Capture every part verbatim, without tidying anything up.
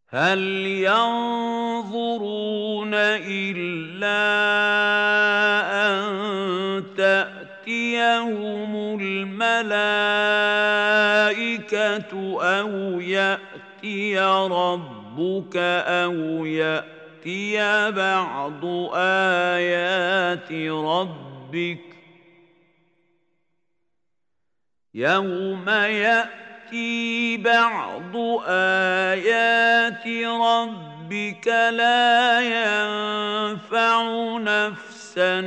هل ينظرون إلا أن تأتيهم الملائكة أو يأتي ربك أو يأتي بعض آيات ربك يوم يأتي بعض آيات ربك لا ينفع نفسا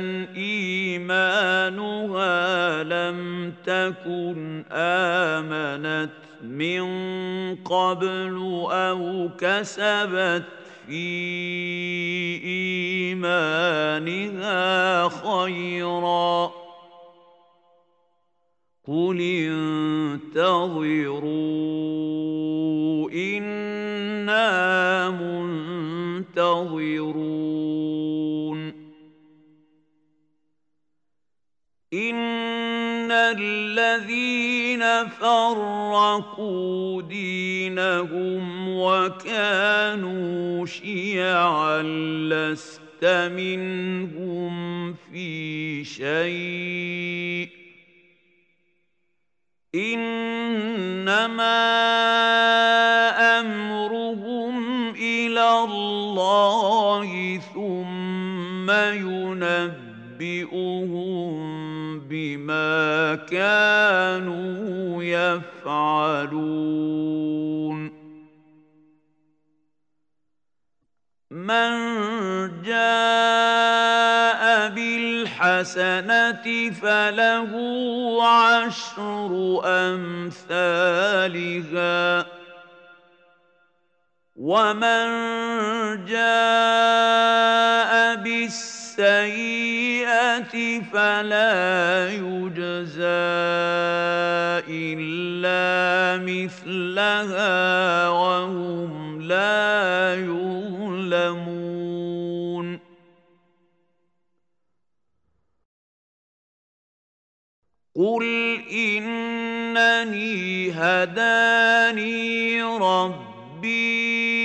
إيمانها لم تكن آمنت من قبل أو كسبت في إيمانها خيرا قل انتظروا إنا منتظرون إن الذين فرقوا دينهم وكانوا شيعا لست منهم في شيء إنما أمرهم إلى الله ثم ينبئهم بما كانوا يفعلون من جاء بالحسنة فله عشر أمثالها ومن جاء بالسيئة فلا يجزى إلا مثلها وهم لا يظلمون قل إنني هداني ربي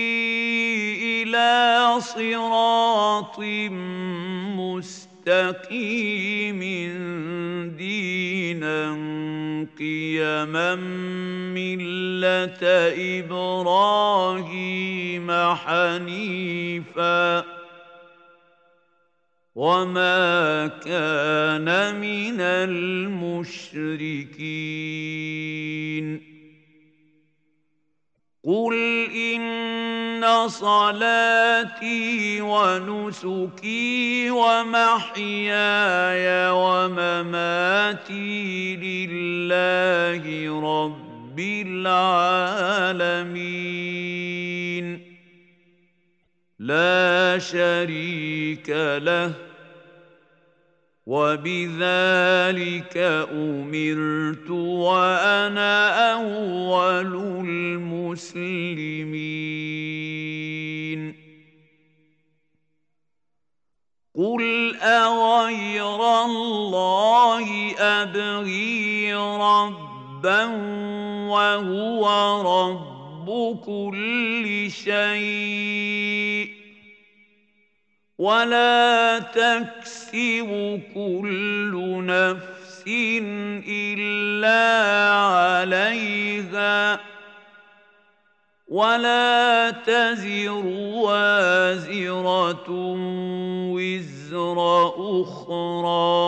إلى صراط مستقيم دينا قيما ملة إبراهيم حنيفا وما كان من المشركين قل إن صلاتي ونسكي ومحياي ومماتي لله رب العالمين لا شريك له وبذلك أمرت وأنا أول المسلمين قل أغير الله أبغي ربا وهو رب كل شيء ولا تكسب كل نفس إلا عليها ولا تزر وازرة وزر أخرى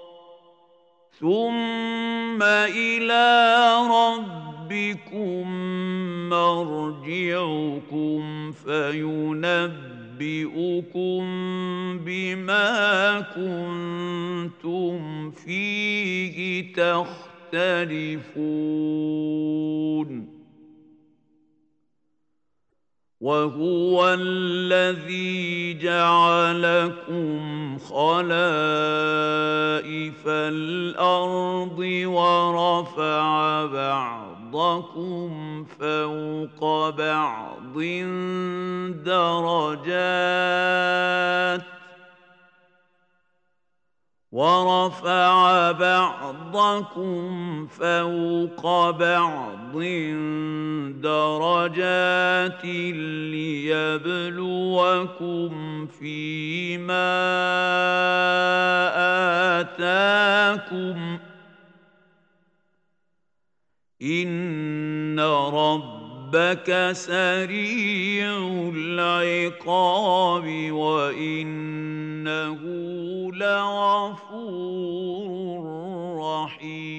ثم إلى ربكم مرجعكم فينبئكم أُنَبِّئُكُم بما كنتم فيه تختلفون وهو الذي جعلكم خلائف الأرض ورفع بعضكم فوق بعض درجات ورفع بعضكم فوق بعض درجات ليبلوكم فيما آتاكم إن ربك سريع العقاب وإنه لغفور رحيم